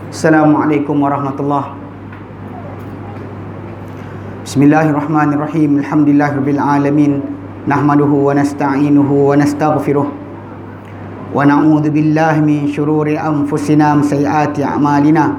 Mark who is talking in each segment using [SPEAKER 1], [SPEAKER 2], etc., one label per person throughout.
[SPEAKER 1] Assalamualaikum warahmatullahi. Bismillahirrahmanirrahim. Alhamdulillahirabbil alamin. Nahmaduhu wa nasta'inuhu wa nastaghfiruh. Wa na'udzu billahi min syururi anfusina wa sayyiati a'malina.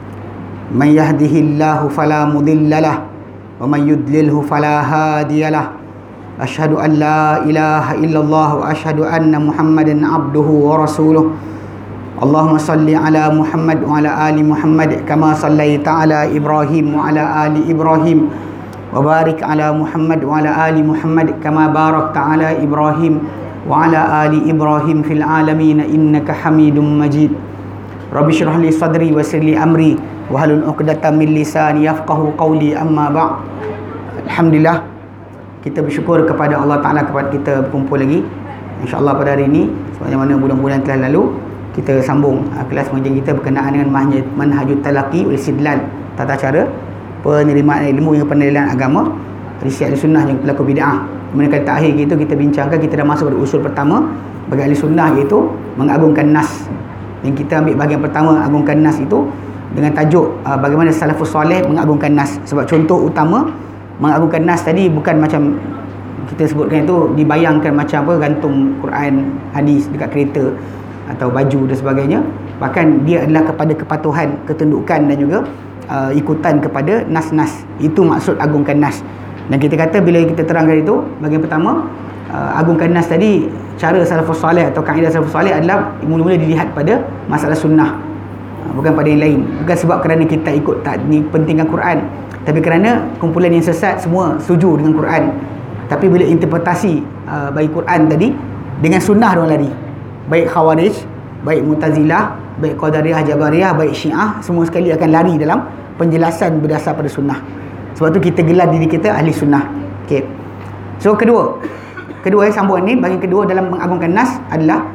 [SPEAKER 1] May yahdihillahu fala mudhillalah wa may yudlilhu fala hadiyalah. Asyhadu an la ilaha illallah wa asyhadu anna Muhammadan abduhu wa rasuluh. Allahumma salli ala Muhammad wa ala ali Muhammad kama sallaita ala Ibrahim wa ala ali Ibrahim wa barik ala Muhammad wa ala ali Muhammad kama barakta ala Ibrahim wa ala ali Ibrahim fil alamin innaka Hamidum Majid. Rabbi shrah li sadri wa yassir li amri wa hlul 'uqdatam min lisani yafqahu qawli, amma ba'd. Alhamdulillah, kita bersyukur kepada Allah Taala kepada kita berkumpul lagi insya-Allah pada hari ini sebagaimana bulan-bulan telah lalu. Kita sambung kelas pengajian kita berkenaan dengan manhajut talaqi wal istidlal, tata cara penerimaan ilmu yang pendalilan agama dari ahli sunnah yang pelaku bid'ah. Kemudian kali terakhir kita bincangkan, kita dah masuk pada usul pertama bagi ahli sunnah, iaitu mengagungkan nas. Yang kita ambil bahagian pertama, agungkan nas itu dengan tajuk bagaimana salafus soleh mengagungkan nas. Sebab contoh utama mengagungkan nas tadi bukan macam kita sebutkan itu dibayangkan macam apa, gantung Quran, hadis dekat kereta atau baju dan sebagainya. Bahkan dia adalah kepada kepatuhan, ketundukan dan juga ikutan kepada nas-nas. Itu maksud agungkan nas. Dan kita kata bila kita terangkan itu, bahagian pertama agungkan nas tadi, cara salafus soleh atau kaedah salafus soleh adalah mula-mula dilihat pada masalah sunnah, bukan pada yang lain. Bukan sebab kerana kita ikut tak ni pentingkan Quran, tapi kerana kumpulan yang sesat semua setuju dengan Quran, tapi bila interpretasi bagi Quran tadi dengan sunnah diorang lari. Baik Khawarij, baik Mu'tazilah, baik Qadariyah, Jabariyah, baik Syiah, semua sekali akan lari dalam penjelasan berdasar pada sunnah. Sebab tu kita gelar diri kita ahli sunnah. Okey. So kedua sambungan ni, bahagian kedua dalam mengagungkan nas adalah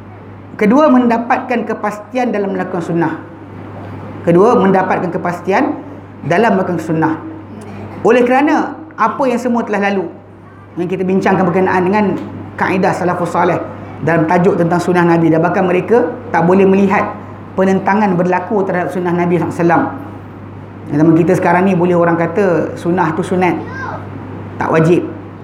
[SPEAKER 1] kedua, mendapatkan kepastian dalam melakukan sunnah. Kedua, mendapatkan kepastian dalam melakukan sunnah. Oleh kerana apa yang semua telah lalu yang kita bincangkan berkenaan dengan kaedah salafus soleh dalam tajuk tentang sunnah Nabi, dan bahkan mereka tak boleh melihat penentangan berlaku terhadap sunnah Nabi SAW. Zaman kita sekarang ni boleh orang kata sunnah tu sunat, tak wajib,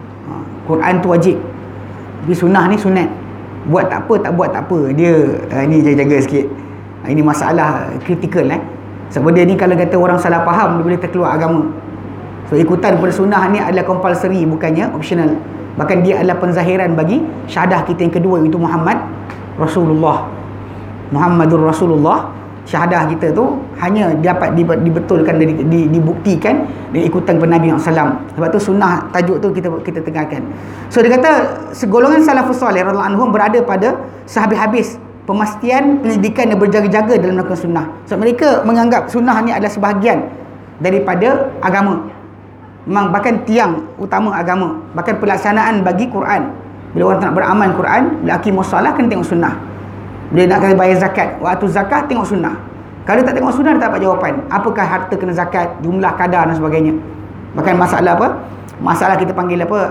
[SPEAKER 1] Quran tu wajib, tapi sunnah ni sunat. Buat tak apa, tak buat tak apa. Dia ni jaga-jaga sikit. Ini masalah kritikal sebab dia ni kalau kata orang salah faham, dia boleh terkeluar agama. So ikutan pada sunnah ni adalah compulsory, bukannya optional. Bahkan dia adalah penzahiran bagi syahadah kita yang kedua, iaitu Muhammad Rasulullah. Muhammadur Rasulullah. Syahadah kita tu hanya dapat dibetulkan, dibuktikan dengan ikutan kepada Nabi SAW. Sebab tu sunnah, tajuk tu kita tengahkan. So dia kata segolongan salafus soleh radhiyallahu anhum berada pada sehabis-habis pemastian penyelidikan dan berjaga-jaga dalam melakukan sunnah. So mereka menganggap sunnah ni adalah sebahagian daripada agama. Memang bahkan tiang utama agama, bahkan pelaksanaan bagi Quran. Bila orang nak beramal Quran, bila aqimus solah kena tengok sunnah. Bila nak kena bayar zakat, waktu zakat tengok sunnah. Kalau tak tengok sunnah, dia tak dapat jawapan. Apakah harta kena zakat, jumlah kadar dan sebagainya. Bahkan masalah apa? Masalah kita panggil apa?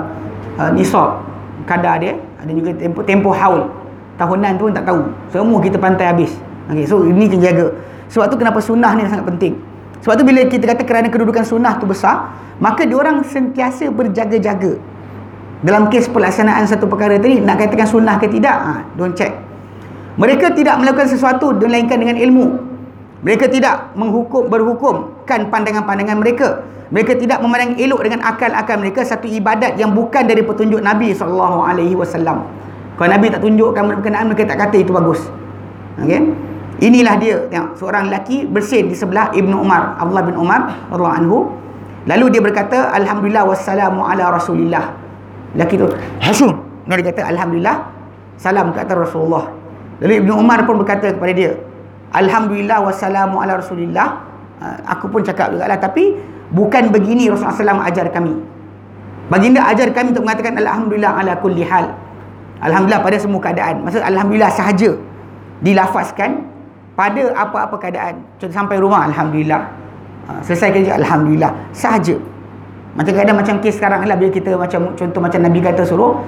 [SPEAKER 1] Nisab, kadar dia, ada juga tempoh haul. Tahunan tu pun tak tahu. Semua kita pantai habis. Okay, so ini kena jaga. Sebab tu kenapa sunnah ni sangat penting. Sebab tu bila kita kata kerana kedudukan sunnah tu besar, maka diorang sentiasa berjaga-jaga dalam kes pelaksanaan satu perkara tadi. Nak katakan sunnah ke tidak, don't check. Mereka tidak melakukan sesuatu melainkan dengan ilmu. Mereka tidak berhukumkan pandangan-pandangan mereka. Mereka tidak memandang elok dengan akal-akal mereka satu ibadat yang bukan dari petunjuk Nabi SAW. Kalau Nabi tak tunjukkan berkenaan, mereka tak kata itu bagus. Okay? Inilah dia, tengok, seorang lelaki bersin di sebelah Ibnu Umar, Abdullah bin Umar radhiyallahu anhu. Lalu dia berkata, alhamdulillah wassalamu ala rasulillah. Lelaki tu hasum, dia kata alhamdulillah, salam ke atas Rasulullah. Lalu Ibnu Umar pun berkata kepada dia, alhamdulillah wassalamu ala rasulillah. Aku pun cakap juga lah, tapi bukan begini Rasulullah SAW ajar kami. Baginda ajar kami untuk mengatakan alhamdulillah ala kulli hal. Alhamdulillah pada semua keadaan. Maksud alhamdulillah sahaja dilafazkan pada apa-apa keadaan. Contoh sampai rumah, alhamdulillah. Selesai kerja, alhamdulillah. Sahaja. Macam kadang macam kes sekarang lah, bila kita macam contoh macam Nabi kata suruh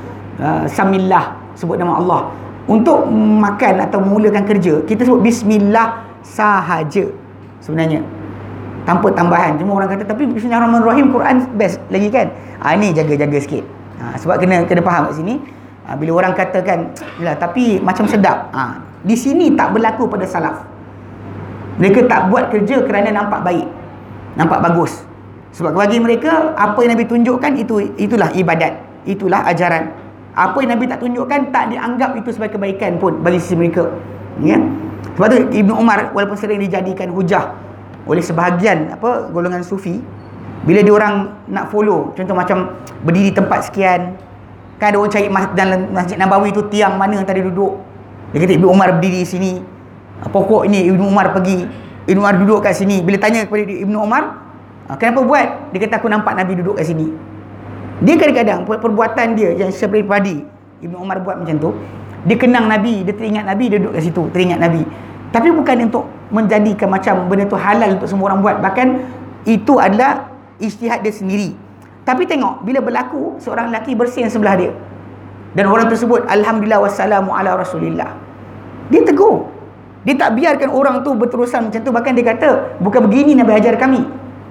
[SPEAKER 1] samillah, sebut nama Allah. Untuk makan atau memulakan kerja, kita sebut bismillah sahaja sebenarnya, tanpa tambahan. Cuma orang kata tapi Bismillahirrahmanirrahim Quran best lagi kan. Ni jaga-jaga sikit. Sebab kena faham kat sini. Bila orang katakan yalah tapi macam sedap, di sini tak berlaku pada salaf. Mereka tak buat kerja kerana nampak baik, nampak bagus. Sebab bagi mereka apa yang Nabi tunjukkan itulah ibadat, itulah ajaran. Apa yang Nabi tak tunjukkan tak dianggap itu sebagai kebaikan pun bagi sisi mereka. Ya. Sebab tu Ibnu Umar walaupun sering dijadikan hujah oleh sebahagian golongan sufi, bila dia orang nak follow, contoh macam berdiri tempat sekian, kan ada orang cari dalam Masjid Nabawi tu tiang mana yang tadi duduk. Dia kata Ibnu Umar berdiri sini, pokok ni Ibnu Umar pergi, Ibnu Umar duduk kat sini. Bila tanya kepada Ibnu Umar, kenapa buat? Dia kata aku nampak Nabi duduk kat sini. Dia kadang-kadang perbuatan dia yang pribadi, Ibnu Umar buat macam tu, dia kenang Nabi, dia teringat Nabi, dia duduk kat situ, teringat Nabi. Tapi bukan untuk menjadikan macam benda tu halal untuk semua orang buat. Bahkan itu adalah ijtihad dia sendiri. Tapi tengok, bila berlaku seorang lelaki bersin sebelah dia dan orang tersebut alhamdulillah wassalamu ala rasulillah, dia tegur. Dia tak biarkan orang tu berterusan macam tu. Bahkan dia kata bukan begini Nabi ajar kami.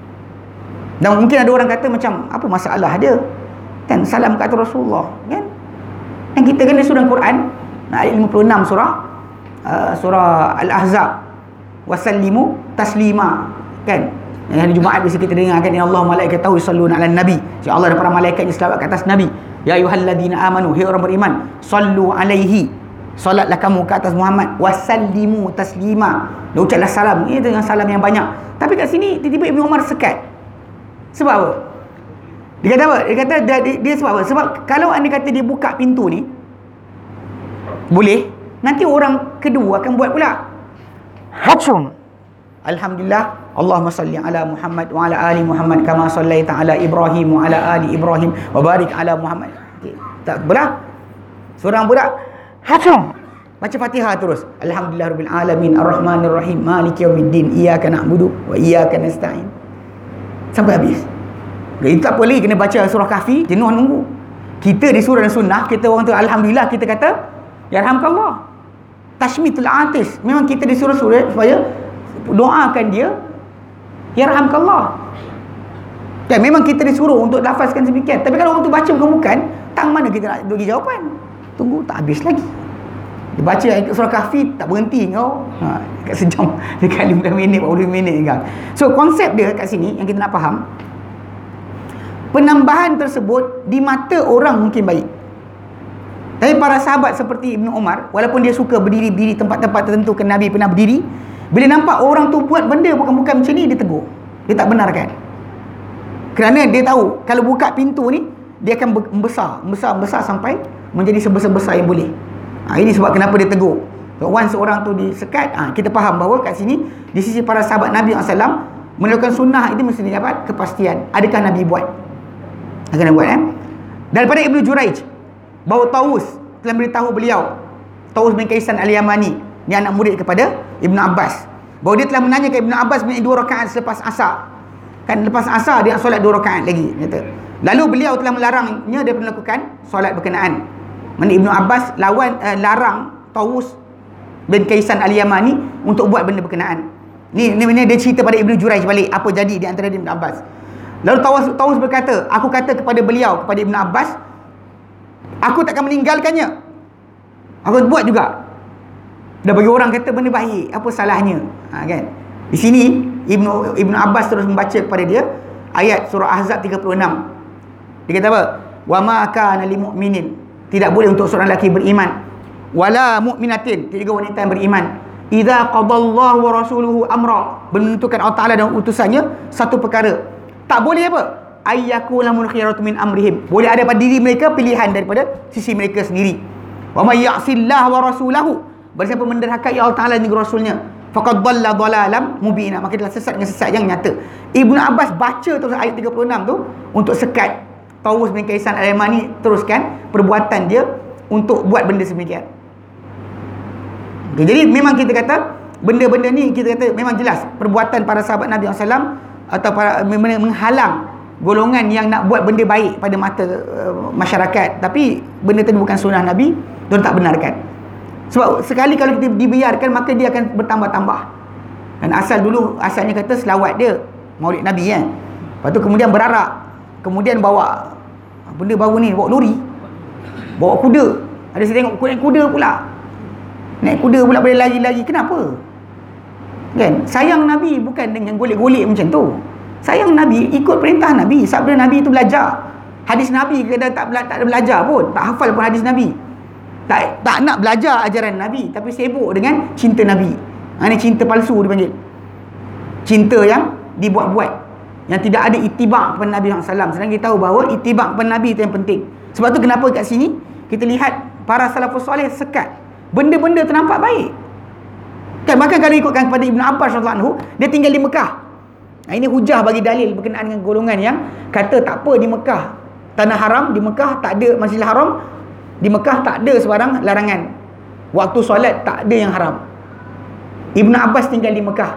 [SPEAKER 1] Dan mungkin ada orang kata macam apa masalah dia, kan salam kat Rasulullah, kan. Dan kita kena surah Quran ayat 56 surah Al-Ahzab, wasallimu taslima, kan. Hari Jumaat biasa kita dengarkan ya Allah malaikatahu yusalluna 'alan nabi. Ya Allah dan para malaikatnya selawat ke atas nabi. Ya ayyuhalladzina amanu, hai orang beriman, sallu alaihi, salatlah kamu ke atas Muhammad, wasallimu taslima. Dia ucaplah salam, ini dengan salam yang banyak. Tapi kat sini tiba-tiba Ibnu Umar sekat. Sebab apa? Dia kata apa? Dia sebab apa? Sebab kalau anda kata dia buka pintu ni boleh, nanti orang kedua akan buat pula. Hacum. Alhamdulillah, Allahumma salli ala Muhammad wa ala ali Muhammad kama sallaita ala Ibrahim wa ala ali Ibrahim wa barik ala Muhammad. Okay. Tak belah. Seorang budak hacum baca Fatihah terus. Alhamdulillahirabbil alamin arrahmanir rahim maliki yaumiddin iyyaka na'budu wa iyyaka nasta'in. Sampai habis. Itu tak boleh kena baca surah Kahfi, jenuh nunggu. Kita di surah dan sunnah, kita orang tu alhamdulillah kita kata yarhamkallah. Tashmitul atis. Memang kita disuruh supaya doakan dia yarhamkallah. Dan memang kita disuruh untuk lafazkan sedemikian. Tapi kalau orang tu baca bukan-bukan, tang mana kita nak bagi jawapan? Tunggu tak habis lagi. Dia baca surah Kahfi tak berhenti kau. Dekat sejam, dekat 15 minit 40 minit kan. So konsep dia kat sini yang kita nak faham, penambahan tersebut di mata orang mungkin baik. Tapi para sahabat seperti Ibnu Umar, walaupun dia suka berdiri-berdiri tempat-tempat tertentu ke Nabi pernah berdiri, bila nampak orang tu buat benda bukan-bukan macam ni, dia tegur. Dia tak benarkan. Kerana dia tahu kalau buka pintu ni dia akan membesar sampai menjadi sebesar-besar yang boleh. Ini sebab kenapa dia tegur. So, once orang tu disekat, kita faham bahawa kat sini di sisi para sahabat Nabi SAW melakukan sunnah itu mesti dapat kepastian. Adakah Nabi buat? Akan buat Daripada Ibnu Juraij bahawa Taus telah beritahu beliau, Taus bin Kaisan Al-Yamani, ni anak murid kepada Ibnu Abbas, bahawa dia telah menanyakan Ibnu Abbas mengenai 2 rakaat selepas asar. Kan lepas asar dia solat 2 rakaat lagi, kata. Lalu beliau telah melarangnya daripada melakukan solat berkenaan. Mana Ibnu Abbas larang Taus bin Kaisan Al-Yamani untuk buat benda berkenaan. Ni dia cerita pada Ibnu Juraij balik apa jadi di antara Ibnu Abbas. Lalu Taus berkata, aku kata kepada beliau, kepada Ibnu Abbas, aku takkan meninggalkannya. Aku buat juga. Dah bagi orang kata benda baik, apa salahnya? Kan? Di sini Ibnu Abbas terus membaca kepada dia ayat surah Ahzab 36. Dia kata apa? Wa ma kana lil mu'minin, tidak boleh untuk seorang lelaki beriman, wala mu'minatin, juga wanita yang beriman, idza qadallahu wa rasuluhu amra, menentukan Allah Taala dan utusannya satu perkara, tak boleh apa? Ayyakul lahumul khiyaratu min amrihim, boleh ada pada diri mereka pilihan daripada sisi mereka sendiri. Wa may ya'sillah wa rasulahu, barang siapa menderhakai Allah Taala dan rasulnya, faqad dhalla dhalalan mubina, maka telah sesat dengan sesat yang nyata. Ibnu Abbas baca terus ayat 36 tu untuk sekat Taus bin Kaisan Al-Yamani teruskan perbuatan dia untuk buat benda sedemikian. Okay, jadi memang kita kata benda-benda ni kita kata memang jelas perbuatan para sahabat Nabi SAW atau para menghalang golongan yang nak buat benda baik pada mata masyarakat, tapi benda tadi bukan sunnah Nabi, dia tak benarkan. Sebab sekali kalau kita dibiarkan, maka dia akan bertambah-tambah. Dan asalnya kata selawat dia Maulid Nabi kan. Lepas tu kemudian berarak, kemudian bawa benda baru ni, bawa lori, bawa kuda. Ada saya tengok naik kuda pula. Naik kuda pula boleh lari-lari. Kenapa? Kan? Sayang Nabi bukan dengan golek-golek macam tu. Sayang Nabi ikut perintah Nabi. Sabda Nabi itu belajar. Hadis Nabi kadang tak ada belajar pun, tak hafal pun hadis Nabi. Tak nak belajar ajaran Nabi, tapi sibuk dengan cinta Nabi. Ini cinta palsu dipanggil. Cinta yang dibuat-buat, yang tidak ada itibak kepada Nabi SAW. Sedangkan kita tahu bahawa itibak kepada Nabi itu yang penting. Sebab tu kenapa kat sini kita lihat para salafus soleh sekat benda-benda ternampak baik. Kan, bahkan kalau ikutkan kepada Ibn Abbas radhiyallahu anhu, dia tinggal di Mekah. Ini hujah bagi dalil berkenaan dengan golongan yang kata tak apa di Mekah, tanah haram di Mekah tak ada, Masjidil Haram di Mekah tak ada sebarang larangan. Waktu solat tak ada yang haram. Ibn Abbas tinggal di Mekah.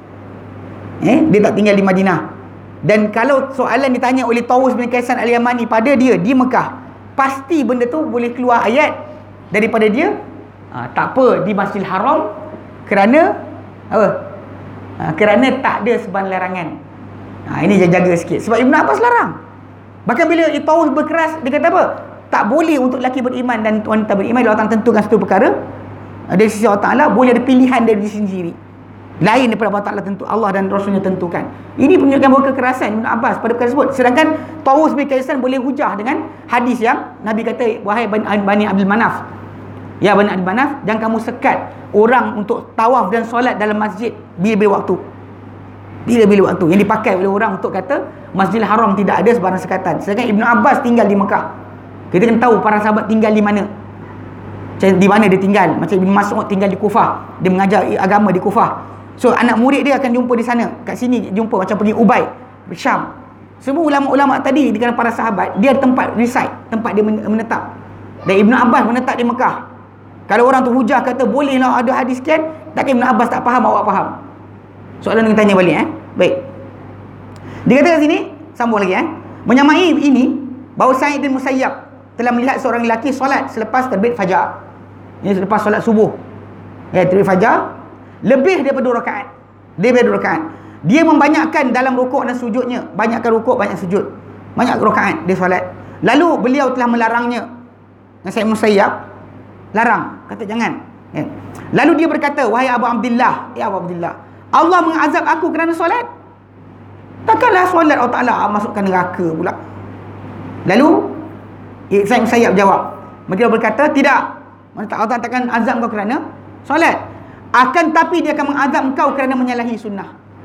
[SPEAKER 1] Dia tak tinggal di Madinah. Dan kalau soalan ditanya oleh Tawus bin Kaisan Al-Yamani pada dia di Mekah, pasti benda tu boleh keluar ayat daripada dia. Tak apa di Masjidil Haram kerana apa? Kerana tak ada sebarang larangan. Ini jaga sikit. Sebab Ibn Abbas larang. Bahkan bila Tawus berkeras, dia kata apa? Tak boleh untuk lelaki beriman dan wanita beriman. Allah Ta'ala tentukan satu perkara dari sisi Allah Ta'ala, boleh ada pilihan dari diri sendiri lain daripada Allah Ta'ala tentu, Allah dan Rasulnya tentukan. Ini menunjukkan bahawa kekerasan Ibn Abbas pada perkara tersebut. Sedangkan Tawus bin Kaisan boleh hujah dengan hadis yang Nabi kata, wahai Bani Abdul Manaf, ya Bani Abdul Manaf, dan kamu sekat orang untuk tawaf dan solat dalam masjid bila-bila waktu. Bila-bila waktu yang dipakai oleh orang untuk kata Masjidil Haram tidak ada sebarang sekatan. Sedangkan Ibn Abbas tinggal di Mekah. Kita kena tahu para sahabat tinggal di mana. Di mana dia tinggal. Macam Ibn Mas'ud tinggal di Kufah, dia mengajar agama di Kufah. So anak murid dia akan jumpa di sana. Kat sini jumpa, macam pergi Ubay, Syam. Semua ulama-ulama tadi di kalangan para sahabat, dia ada tempat reside, tempat dia menetap. Dan Ibn Abbas menetap di Mekah. Kalau orang tu hujah kata bolehlah ada hadis sekian, takkan Ibn Abbas tak faham, awak faham? Soalan yang tanya balik. Baik. Dia kata kat sini, sambung lagi menyamai ini bahawa Sa'id bin Musayyab telah melihat seorang lelaki solat selepas terbit fajar. Ini selepas solat subuh. Terbit fajar lebih daripada 2 rakaat. Dia membanyakkan dalam rukuk dan sujudnya. Banyakkan rukuk, banyak sujud. Banyak rakaat dia solat. Lalu beliau telah melarangnya. Sa'id bin Musayyab larang, kata jangan. Lalu dia berkata, wahai Abu Abdullah, ya Abu Abdullah, Allah mengazab aku kerana solat? Takkanlah solat Allah Ta'ala masukkan neraka pula. Lalu Sa'id bin Musayyab jawab, beliau berkata, tidak, Allah Ta'ala takkan azab kau kerana solat, akan tapi dia akan mengazab kau kerana menyalahi sunnah.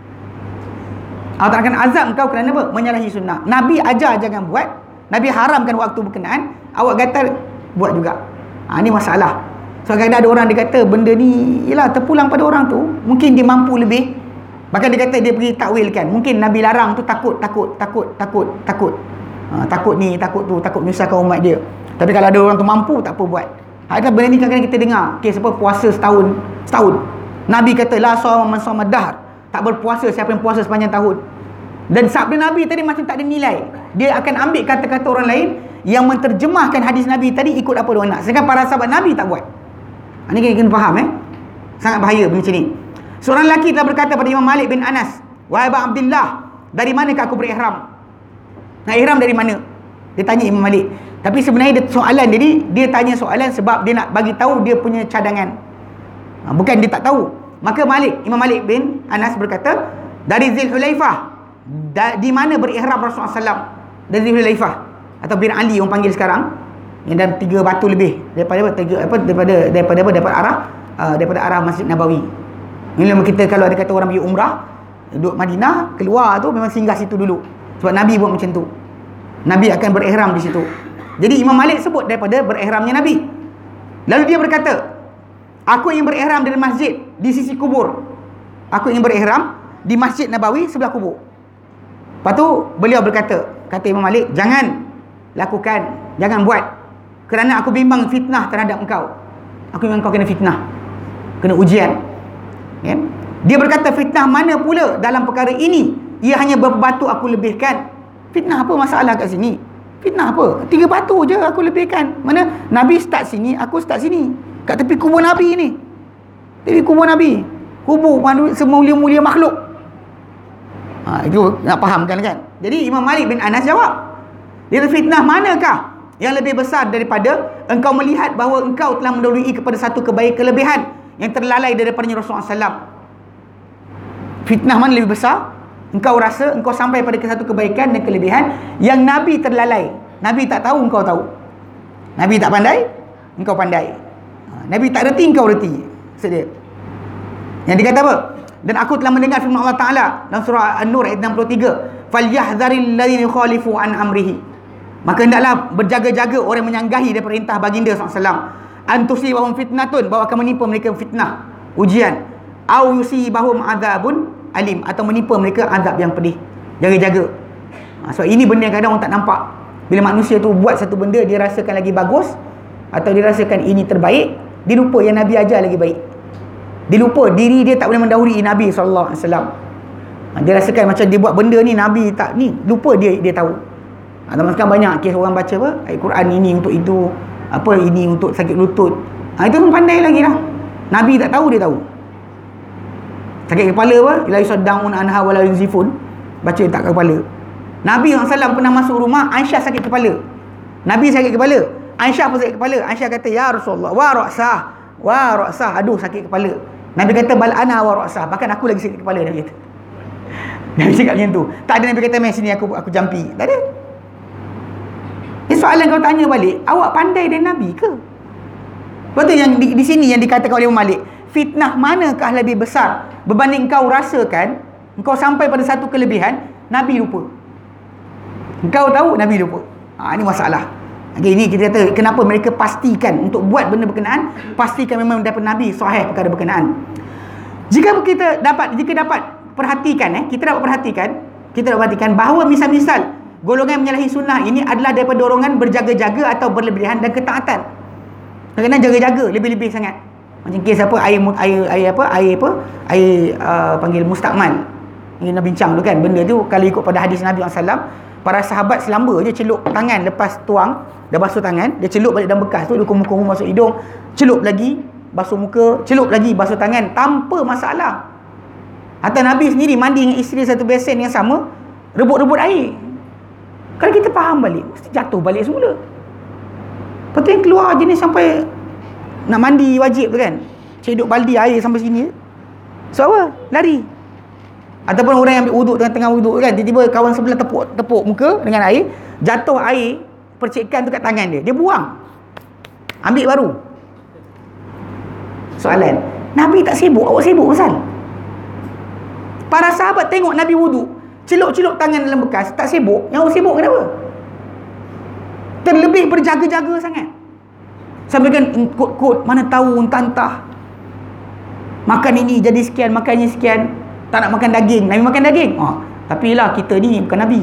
[SPEAKER 1] Allah Ta'ala akan azab kau kerana apa? Menyalahi sunnah. Nabi ajar jangan buat, Nabi haramkan waktu berkenaan, awak kata buat juga. Ini masalah. So kadang ada orang dia kata benda ni ialah terpulang pada orang tu, mungkin dia mampu lebih. Bahkan dia kata dia pergi takwilkan, mungkin Nabi larang tu takut ni, takut tu, takut menyusahkan umat dia. Tapi kalau ada orang tu mampu, tak apa buat. Ada benda ni kadang-kadang kita dengar, kes apa puasa setahun. Nabi kata la shawma man shawma dahr, tak berpuasa siapa yang puasa sepanjang tahun. Dan sabda Nabi tadi macam tak ada nilai. Dia akan ambil kata-kata orang lain yang menterjemahkan hadis Nabi tadi ikut apa dia nak. Sedangkan para sahabat Nabi tak buat. Ini kena faham sangat bahaya benda macam ni. Seorang lelaki telah berkata pada Imam Malik bin Anas, wahai Abu Abdullah, dari manakah aku berihram? Nak ihram dari mana? Dia tanya Imam Malik. Tapi sebenarnya soalan dia ni, dia tanya soalan sebab dia nak bagi tahu dia punya cadangan. Bukan dia tak tahu. Maka Imam Malik bin Anas berkata, dari Zulhulaifah. Di mana berihram Rasulullah SAW? Dari Zulhulaifah atau bin Ali orang panggil sekarang, yang dalam 3 batu lebih daripada arah Masjid Nabawi. Ini memang kita kalau ada kata orang pergi umrah duduk Madinah, keluar tu memang singgah situ dulu. Sebab Nabi buat macam tu. Nabi akan berihram di situ. Jadi Imam Malik sebut daripada berihramnya Nabi. Lalu dia berkata, aku ingin berihram dari masjid di sisi kubur. Aku ingin berihram di Masjid Nabawi sebelah kubur. Lepas tu beliau berkata, kata Imam Malik, jangan lakukan, jangan buat, kerana aku bimbang fitnah terhadap engkau. Aku bimbang kau kena fitnah, kena ujian. Dia berkata, fitnah mana pula dalam perkara ini? Ia hanya beberapa batu aku lebihkan. Fitnah apa masalah kat sini? Fitnah apa? 3 batu je aku lebihkan. Mana Nabi start sini, aku start sini, kat tepi kubur Nabi ni, tepi kubur Nabi. kubur semulia-mulia makhluk. Itu nak fahamkan kan. Jadi Imam Malik bin Anas jawab, dia fitnah manakah yang lebih besar daripada engkau melihat bahawa engkau telah mendahului kepada satu kelebihan yang terlalai daripada Rasulullah SAW. Fitnah mana lebih besar? Engkau rasa engkau sampai pada satu kebaikan dan kelebihan yang Nabi terlalai. Nabi tak tahu, engkau tahu. Nabi tak pandai, engkau pandai. Nabi tak reti, engkau reti. Maksud dia. Yang dia kata apa? Dan aku telah mendengar firman Allah Ta'ala dalam surah An-Nur ayat 63, فَلْيَحْذَرِ الَّذِينَ يُخَالِفُوا عَنْ أَمْرِهِ. Maka hendaklah berjaga-jaga orang menyanggahi daripada perintah baginda SAW. Antusibahum fitnatun, bahawa akan menimpa mereka fitnah, ujian. Au yusibahum azabun alim, atau menimpa mereka azab yang pedih. Jaga-jaga. Sebab ini benda yang kadang orang tak nampak. Bila manusia tu buat satu benda, dia rasakan lagi bagus, atau dia rasakan ini terbaik, dia lupa yang Nabi ajar lagi baik. Dia lupa diri dia tak boleh mendahului Nabi SAW. Dia rasakan macam dia buat benda ni, Nabi tak ni, lupa dia tahu. Zaman sekarang banyak kes orang baca apa, ayat Quran ini untuk itu, apa ini untuk sakit lutut. Itu pun pandai lagi lah. Nabi tak tahu, dia tahu. Sakit kepala apa? La yusaddaun anha wala yunzifun. Baca tak kepala. Nabi SAW pernah masuk rumah, Aisyah sakit kepala. Nabi sakit kepala, Aisyah pun sakit kepala. Aisyah kata, ya Rasulullah, wa ra'sah, aduh sakit kepala. Nabi kata, bal ana wa ra'sah, bahkan aku lagi sakit kepala. Nabi kata. Nabi cakap macam tu. Tak ada Nabi kata, main sini aku jampi. Tak ada. Soalan kau tanya balik, awak pandai dari Nabi ke? Betul yang di sini yang dikatakan oleh Imam Malik, fitnah manakah lebih besar berbanding kau rasakan engkau sampai pada satu kelebihan, Nabi lupa. Engkau tahu, Nabi lupa. Ini masalah. Okay, ini kita kata kenapa mereka pastikan untuk buat benda berkenaan, pastikan memang dapat Nabi sahih perkara berkenaan. Jika dapat perhatikan, kita dapat perhatikan bahawa misal-misal golongan menyalahi sunnah ini adalah daripada dorongan berjaga-jaga atau berlebihan dan ketaatan. Kadang-kadang jaga-jaga lebih-lebih sangat. Macam kes apa, air panggil mustakmal. Ini nak bincang tu kan, benda tu kalau ikut pada hadis Nabi SAW, para sahabat selamba je celup tangan lepas tuang, dah basuh tangan, dia celup balik dalam bekas tu, dia kumu-kumu masuk hidung, celup lagi, basuh muka, celup lagi, basuh tangan, tanpa masalah. Atau Nabi sendiri mandi dengan isteri satu besen yang sama, rebut-rebut air. Kalau kita faham balik, mesti jatuh balik semula. Lepas tu yang keluar jenis sampai nak mandi wajib tu kan, cedok baldi air sampai sini. So apa? Lari. Ataupun orang yang ambil wuduk tengah wuduk kan, tiba-tiba kawan sebelah tepuk muka dengan air, jatuh air percikan tu kat tangan dia, dia buang, ambil baru. Soalan, Nabi tak sibuk, awak sibuk pasal? Para sahabat tengok Nabi wuduk, celup-celup tangan dalam bekas, tak sibuk. Yang awak sibuk kenapa? Terlebih berjaga-jaga sangat. Sampai kan kot-kot, mana tahu entah-entah makan ini jadi sekian, makan ini sekian. Tak nak makan daging, Nabi makan daging. Tapi lah kita ni bukan Nabi.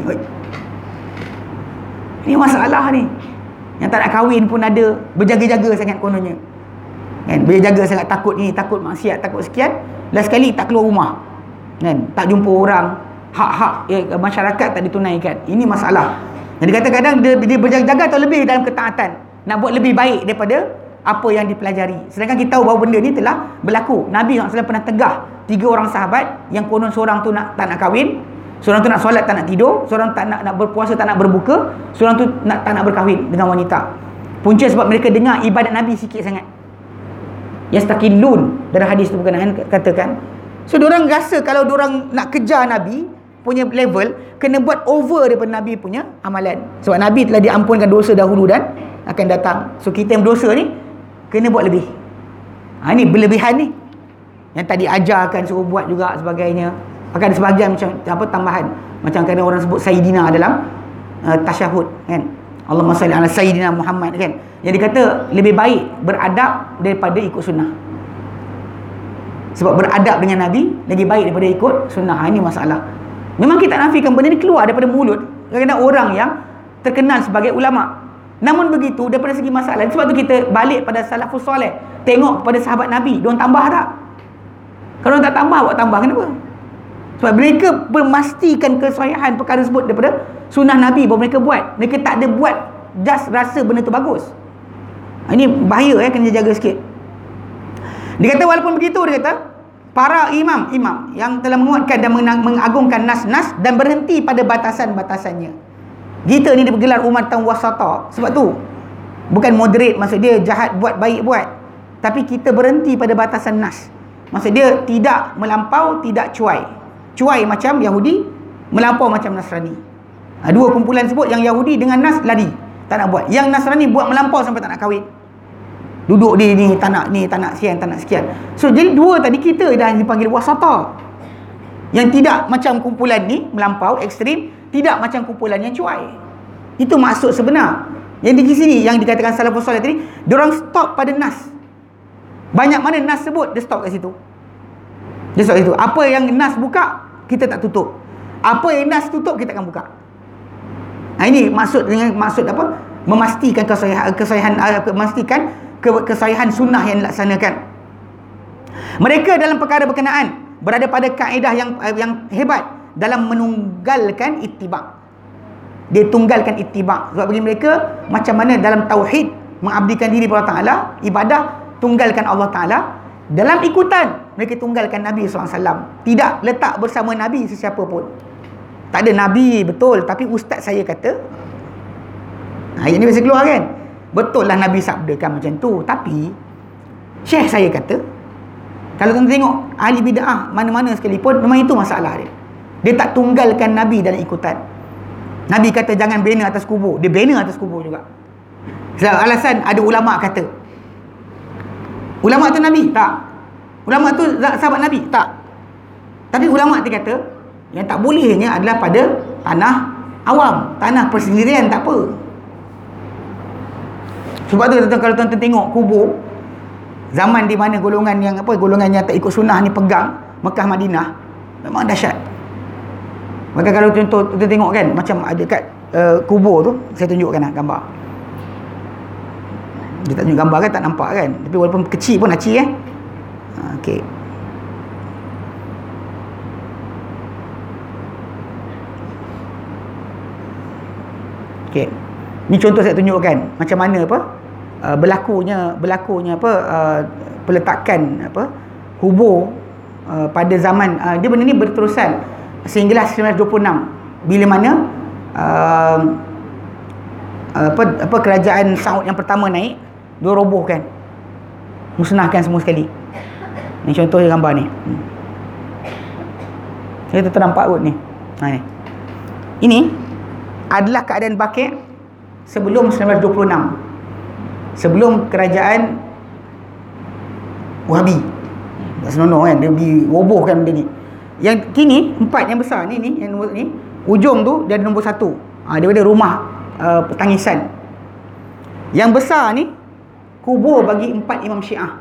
[SPEAKER 1] Ini masalah ni. Yang tak nak kahwin pun ada, berjaga-jaga sangat kononnya. Kan? Berjaga sangat, takut ni, takut maksiat, takut sekian. Last sekali tak keluar rumah. Kan? Tak jumpa orang. Hak-hak masyarakat tak ditunaikan. Ini masalah. Jadi kadang-kadang dia berjaga-jaga atau lebih dalam ketaatan, nak buat lebih baik daripada apa yang dipelajari. Sedangkan kita tahu bahawa benda ni telah berlaku. Nabi SAW pernah tegah 3 orang sahabat yang konon seorang tu tak nak kahwin, seorang tu nak solat tak nak tidur, seorang tak nak berpuasa tak nak berbuka, seorang tu tak nak berkahwin dengan wanita. Punca sebab mereka dengar ibadat Nabi sikit sangat. Yastaqillun, dalam hadis tu berkenaan katakan. So diorang rasa kalau diorang nak kejar Nabi punya level, kena buat over daripada Nabi punya amalan. Sebab Nabi telah diampunkan dosa dahulu dan akan datang. So kita yang berdosa ni kena buat lebih. Ini berlebihan ni yang tadi ajarkan, suruh buat juga sebagainya. Akan ada sebahagian macam apa tambahan, macam kadang orang sebut Sayyidina dalam tasyahud kan, Allahumma salli ala Sayyidina Muhammad kan, yang dikata lebih baik beradab daripada ikut sunnah. Sebab beradab dengan Nabi lagi baik daripada ikut sunnah. Ini masalah. Memang kita nafikan benda ni keluar daripada mulut kadang-kadang orang yang terkenal sebagai ulama. Namun begitu daripada segi masalah, sebab tu kita balik pada salafus soleh, tengok kepada sahabat Nabi, diorang tambah tak? Kalau tak tambah, awak tambah kenapa? Sebab mereka memastikan kesahihan perkara tersebut daripada sunnah Nabi bahawa mereka buat. Mereka tak ada buat just rasa benda tu bagus. Ini bahaya, kena jaga sikit. Dia kata walaupun begitu, dia kata para imam yang telah menguatkan dan mengagungkan nas-nas dan berhenti pada batasan-batasannya. Kita ni digelar umatan wasata. Sebab tu bukan moderate, maksud dia jahat buat, baik buat, tapi kita berhenti pada batasan nas. Maksud dia tidak melampau, tidak cuai. Cuai macam Yahudi, melampau macam Nasrani. Dua kumpulan sebut, yang Yahudi dengan nas lari, tak nak buat. Yang Nasrani buat melampau sampai tak nak kahwin. Duduk di ni, tak nak sekian. So jadi dua tadi kita dah dipanggil wasata. Yang tidak macam kumpulan ni melampau, ekstrim, tidak macam kumpulan yang cuai. Itu maksud sebenar. Yang di sini yang dikatakan salafus soleh tadi, diorang stop pada nas. Banyak mana nas sebut, dia stop kat situ. Dia stop kat situ. Apa yang nas buka, kita tak tutup. Apa yang nas tutup, kita akan buka. Ini maksud dengan maksud apa? Memastikan kesahihan sunnah yang dilaksanakan. Mereka dalam perkara berkenaan berada pada kaedah yang hebat dalam menunggalkan ittiba'. Dia tunggalkan ittiba'. Sebab bagi mereka, macam mana dalam tauhid mengabdikan diri kepada Allah Ta'ala, ibadah tunggalkan Allah Ta'ala, dalam ikutan mereka tunggalkan Nabi SAW. Tidak letak bersama Nabi sesiapa pun. Tak ada Nabi betul, tapi ustaz saya kata. Ayat ni biasa keluar kan, betul lah Nabi sabdakan macam tu, tapi syekh saya kata. Kalau tuan tengok ahli bid'ah mana-mana sekalipun, memang itu masalah dia. Dia tak tunggalkan Nabi dalam ikutan. Nabi kata jangan bina atas kubur, dia bina atas kubur juga. Sebab alasan ada ulama kata. Ulama tu Nabi? Tak. Ulama tu sahabat Nabi? Tak. Tapi ulama tu kata yang tak bolehnya adalah pada tanah awam, tanah persendirian, tak apa. Sebab tu kalau tuan-tuan tengok kubur zaman di mana golongan yang tak ikut sunnah ni pegang Mekah Madinah, memang dahsyat. Maka kalau tuan tengok kan, macam ada kat kubur tu, saya tunjukkan lah gambar. Dia tak tunjuk gambar kan, tak nampak kan, tapi walaupun kecil pun aci kan. Okey. Okey. Ni contoh saya tunjukkan macam mana berlakunya peletakan kubur pada zaman dia benda ni berterusan sehinggalah 1926, bila mana kerajaan Saud yang pertama naik, dia robohkan, musnahkan semua sekali. Ni contoh gambar ni. Kita ternampak kot ni. Ni. Ini adalah keadaan Baqi' sebelum 1926. Sebelum kerajaan Wahabi. Tak senonoh kan, dia dirobohkan benda ni. Yang kini, 4 yang besar ni yang nombor ni, ujung tu dia ada nombor 1. Dia ada rumah tangisan. Yang besar ni kubur bagi 4 imam Syiah.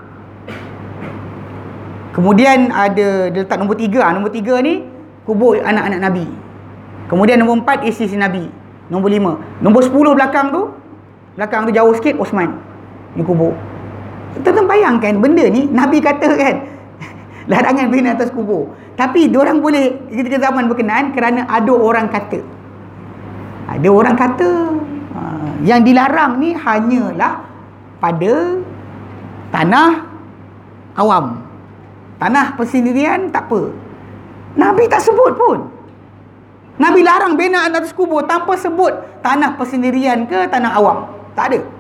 [SPEAKER 1] Kemudian ada dia letak nombor 3. Nombor 3 ni kubur anak-anak Nabi. Kemudian nombor 4 isteri Nabi. Nombor 5. Nombor 10 belakang tu jauh sikit Osman. Ni kubur. Tuan-tuan bayangkan benda ni Nabi kata kan, larangan bina atas kubur. Tapi diorang boleh ketika zaman berkenaan kerana ada orang kata. Ada orang kata. Yang dilarang ni hanyalah pada tanah awam. Tanah persendirian tak apa. Nabi tak sebut pun. Nabi larang bina atas kubur tanpa sebut tanah persendirian ke tanah awam. Tak ada.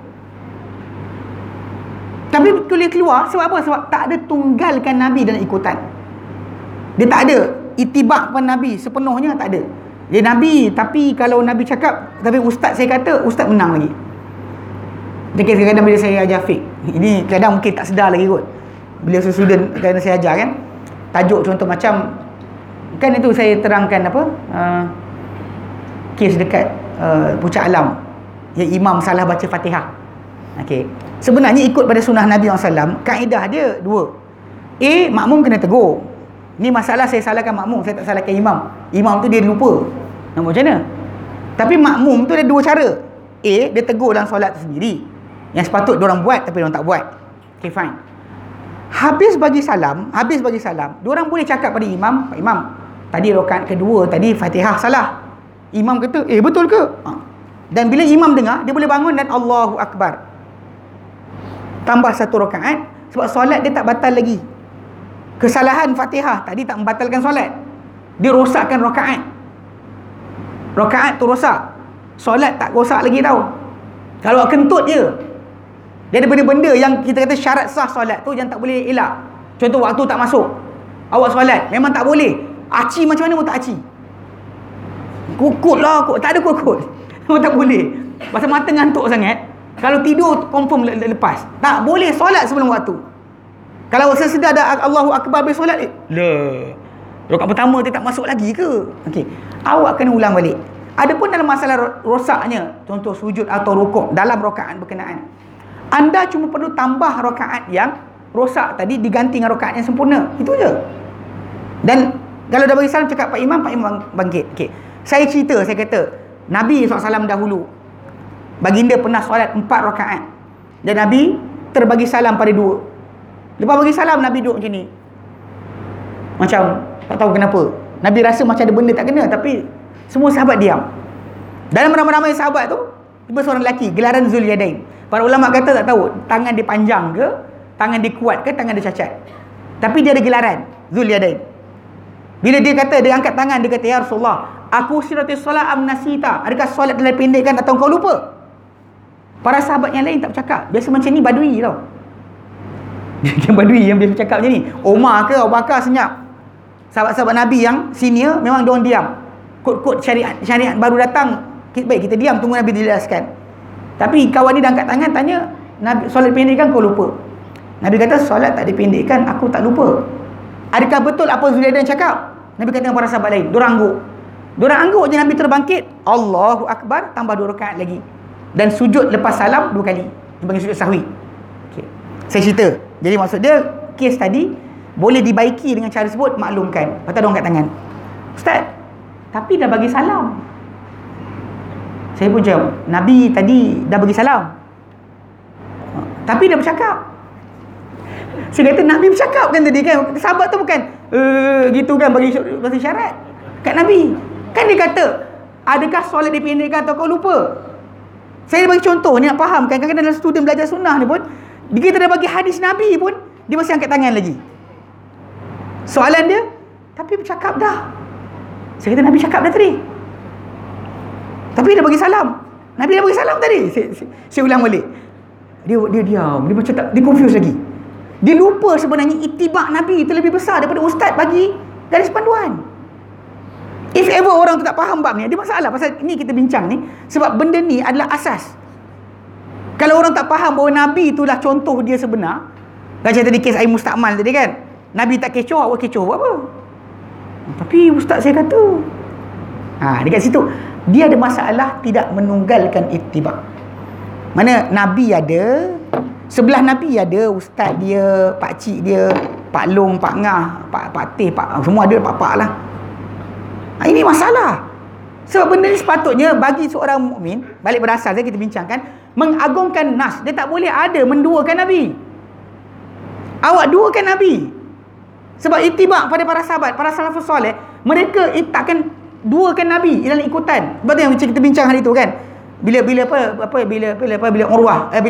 [SPEAKER 1] Tapi boleh keluar sebab apa? Sebab tak ada tunggalkan Nabi dalam ikutan. Dia tak ada itibak pada Nabi sepenuhnya, tak ada. Dia Nabi, tapi kalau Nabi cakap, tapi ustaz saya kata, ustaz menang lagi. Dia kadang-kadang bila saya ajar fiqh, ini kadang mungkin tak sedar lagi kot. Bila student kadang saya ajar kan, tajuk contoh macam, kan itu saya terangkan kes dekat Puncak Alam yang imam salah baca Fatihah. Okey. Sebenarnya ikut pada sunnah Nabi SAW, kaedah dia dua. Makmum kena tegur. Ni masalah saya salahkan makmum, saya tak salahkan imam. Imam tu dia lupa. Nak buat macam mana? Tapi makmum tu ada dua cara. Dia tegur dalam solat tu sendiri, yang sepatut diorang buat tapi diorang tak buat. Okay, fine. Habis bagi salam, diorang boleh cakap pada imam, Pak Imam, tadi rakaat kedua tadi Fatihah salah. Imam kata, betul ke? Dan bila imam dengar, dia boleh bangun dan Allahu Akbar, tambah 1 rakaat, sebab solat dia tak batal lagi. kesalahan Fatihah tadi tak membatalkan solat. Dia rosakkan rakaat. Rakaat tu rosak. Solat tak rosak lagi tau. Kalau kentut je. Dia ada benda-benda yang kita kata syarat sah solat tu yang tak boleh elak. Contoh waktu tak masuk, awak solat memang tak boleh. Aci macam mana pun tak aci. Kukut lah, tak ada kukut. Memang tak boleh. Pasal mata ngantuk sangat. Kalau tidur confirm lepas. Tak boleh solat sebelum waktu. Kalau sesedar ada Allahu Akbar habis solat, rakaat pertama dia tak masuk lagi ke? Okey. Awak kena ulang balik. Adapun dalam masalah rosaknya, contoh sujud atau rukuk dalam rakaat berkenaan, anda cuma perlu tambah rakaat yang rosak tadi diganti dengan rakaat yang sempurna. Itu je. Dan kalau dah bagi salam cakap Pak Imam bangkit. Okey. Saya cerita, saya kata Nabi SAW dahulu, baginda pernah solat 4 rakaat dan Nabi terbagi salam pada 2. Lepas bagi salam Nabi duduk macam ni. Macam tak tahu kenapa. Nabi rasa macam ada benda tak kena, tapi semua sahabat diam. Dalam ramai-ramai sahabat tu, tiba seorang lelaki, gelaran Zul Yadain. Para ulama kata tak tahu tangan dia panjang ke, tangan dia kuat ke, tangan dia cacat. Tapi dia ada gelaran Zul Yadain. Bila dia kata, dia angkat tangan, dia kata, ya Rasulullah, aku siratis solat am nasita. Adakah solat telah pendekkan atau kau lupa? Para sahabat yang lain tak bercakap. Biasa macam ni badui tau. Yang badui yang biasa cakap macam ni. Omar ke Abu Bakar senyap. Sahabat-sahabat Nabi yang senior memang diorang diam. Kod-kod syariat baru datang, baik kita diam tunggu Nabi dijelaskan. Tapi kawan ni dah angkat tangan tanya, Nabi solat pendekkan kau lupa? Nabi kata solat tak dipendekkan, aku tak lupa. Adakah betul apa Zulaidan cakap? Nabi kata dengan para sahabat lain, dorang angguk je. Nabi terbangkit, Allahu Akbar, tambah 2 rakaat lagi. Dan sujud lepas salam 2 kali. Dia panggil sujud sahwi. Okay. Saya cerita. Jadi maksud dia, kes tadi boleh dibaiki dengan cara sebut, maklumkan. Lepas tu dia angkat tangan. Ustaz, tapi dah bagi salam. Saya pun jawab, Nabi tadi dah bagi salam. Tapi dah bercakap. Saya kata Nabi bercakap kan tadi kan. Sahabat tu bukan gitu kan bagi syarat kat Nabi. Kan dia kata, adakah solat dipendekkan atau kau lupa? Saya bagi contoh ni nak faham kan. Kadang-kadang dalam student belajar sunnah ni pun, kita dah bagi hadis Nabi pun, dia masih angkat tangan lagi. Soalan dia, tapi bercakap dah. Saya kata Nabi cakap dah tadi. Tapi dah bagi salam. Nabi dah bagi salam tadi. Saya ulang balik. Dia diam. Dia macam tak, dia confused lagi. Dia lupa sebenarnya itibak Nabi itu lebih besar daripada ustaz bagi garis panduan. If ever orang tu tak faham bab ni, ada masalah. Pasal ni kita bincang ni, sebab benda ni adalah asas. Kalau orang tak faham bahawa Nabi itulah contoh dia sebenar, macam tadi kes air mustakmal tadi kan, Nabi tak kecoh, awak kecoh buat apa? Tapi ustaz saya kata, dekat situ dia ada masalah tidak menunggalkan ittiba. Mana Nabi ada, sebelah Nabi ada ustaz dia, pakcik dia, Pak Long, Pak Ngah, Pak Teh, semua ada, Pak lah. Ini masalah. Sebab benda ni sepatutnya bagi seorang mukmin, balik berasal kita bincangkan, mengagungkan nas. Dia tak boleh ada menduakan Nabi. Awak duakan Nabi. Sebab itibak pada para sahabat, para salafus soleh, mereka takkan duakan Nabi dalam ikutan. Sebab tu yang kita bincang hari tu kan. Bila Urwah,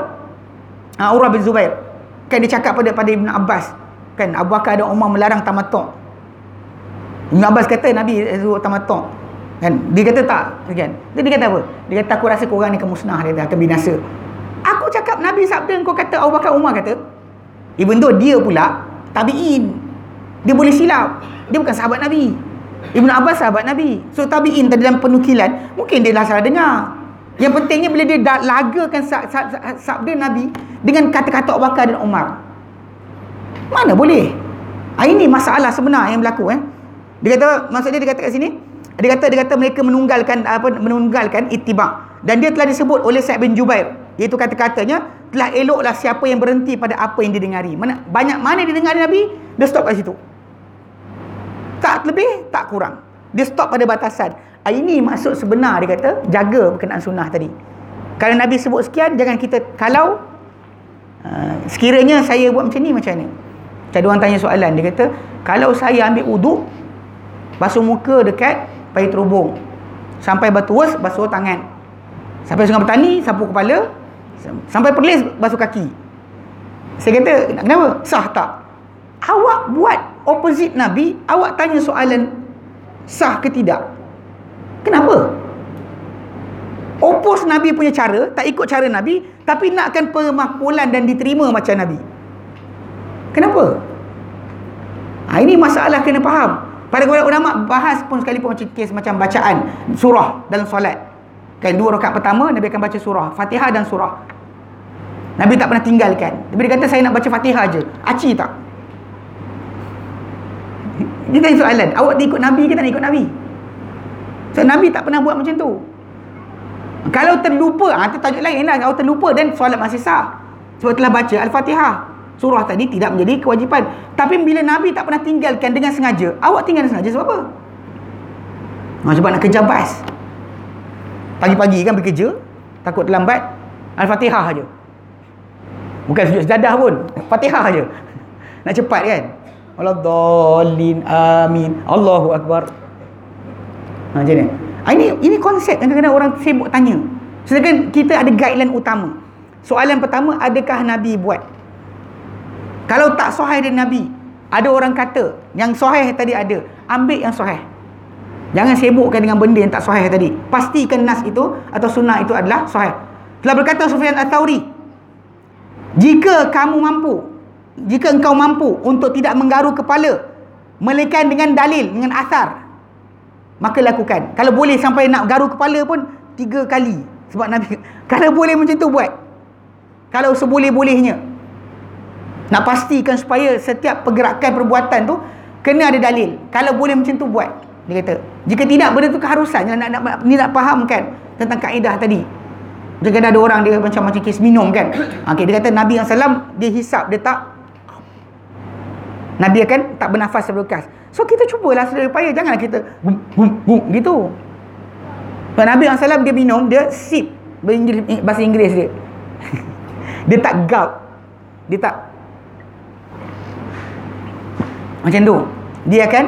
[SPEAKER 1] Urwah bin Zubair kan dia cakap pada Ibn Abbas kan, Abu Bakar dan Umar melarang tamattu'. Ibn Abbas kata Nabi suruh tamattu'. Kan? Dia kata tak, kan? Dia kata apa? Dia kata aku rasa korang ni akan musnah, dia akan binasa. Aku cakap Nabi sabda, kau kata Abu Bakar Umar kata. Even though dia pula tabi'in. Dia boleh silap. Dia bukan sahabat Nabi. Ibn Abbas sahabat Nabi. So tabi'in tadi dalam penukilan, mungkin dia lah salah dengar. Yang pentingnya bila dia lagakan sabda Nabi dengan kata-kata Abu Bakar dan Umar. Mana boleh? Ini masalah sebenar yang berlaku. Dia kata, maksud dia kata kat sini, dia kata mereka menunggalkan ittiba'. Dan dia telah disebut oleh Sa'id bin Jubair, iaitu kata-katanya, telah eloklah siapa yang berhenti pada apa yang didengari. Banyak mana didengari Nabi, dia stop kat situ. Tak lebih, tak kurang. Dia stop pada batasan. Ini maksud sebenar, dia kata, jaga berkenaan sunnah tadi. Kalau Nabi sebut sekian, jangan kita, kalau sekiranya saya buat macam ni, macam mana? Macam ada orang tanya soalan, dia kata, kalau saya ambil uduk, basuh muka dekat payung terubung, sampai Batu Wes basuh tangan, sampai Sungai Petani sapu kepala, sampai Perlis basuh kaki. Saya kata, kenapa? Sah tak? Awak buat opposite Nabi, awak tanya soalan sah ke tidak. Kenapa? Oppose Nabi punya cara, tak ikut cara Nabi, tapi nakkan pemakbulan dan diterima macam Nabi. Kenapa? Ini masalah kena faham. Para ulama bahas pun sekalipun macam kes macam bacaan surah dalam solat. Kan 2 rakaat pertama Nabi akan baca surah, Fatihah dan surah. Nabi tak pernah tinggalkan. Nabi dia kata saya nak baca Fatihah je. Aci tak? Dia tanya soalan, awak ikut Nabi ke tak ikut Nabi? So Nabi tak pernah buat macam tu. Kalau terlupa, itu tajuk lain lah. Kalau terlupa dan solat masih sah. Sebab telah baca Al-Fatihah. Surah tadi tidak menjadi kewajipan. Tapi bila Nabi tak pernah tinggalkan dengan sengaja, awak tinggal dengan sengaja sebab apa? Sebab nak kejar bas. Pagi-pagi kan bekerja, takut terlambat, Al-Fatihah aja. Bukan sujud sejadah pun, Fatihah aja. Nak cepat kan? Waladdallin, amin, Allahu Akbar. Macam ni. Ini konsep yang kadang-kadang orang sibuk tanya. Sedangkan kita ada guideline utama. Soalan pertama, adakah Nabi buat? Kalau tak sahih dari Nabi, ada orang kata yang sahih tadi ada, ambil yang sahih. Jangan sibukkan dengan benda yang tak sahih tadi. Pastikan nas itu atau sunnah itu adalah sahih. Telah berkata Sufyan Ats-Tsauri, jika engkau mampu untuk tidak menggaru kepala, melainkan dengan dalil, dengan asar, maka lakukan. Kalau boleh sampai nak garu kepala pun 3 kali. Sebab Nabi, kalau boleh macam tu buat. Kalau seboleh-bolehnya. Nak pastikan supaya setiap pergerakan perbuatan tu kena ada dalil. Kalau boleh macam tu buat. Dia kata, jika tidak, benda tu keharusan. Nak fahamkan tentang kaedah tadi. Jangan ada orang dia macam kes minum kan. Dia kata Nabi SAW dia hisap, dia tak, Nabi akan tak bernafas berbekas. So kita cubalah sedaya upaya, janganlah kita gitu. Sebab Nabi SAW dia minum, dia sip, bahasa Inggeris dia. Dia tak gulp. Dia tak macam tu. Dia akan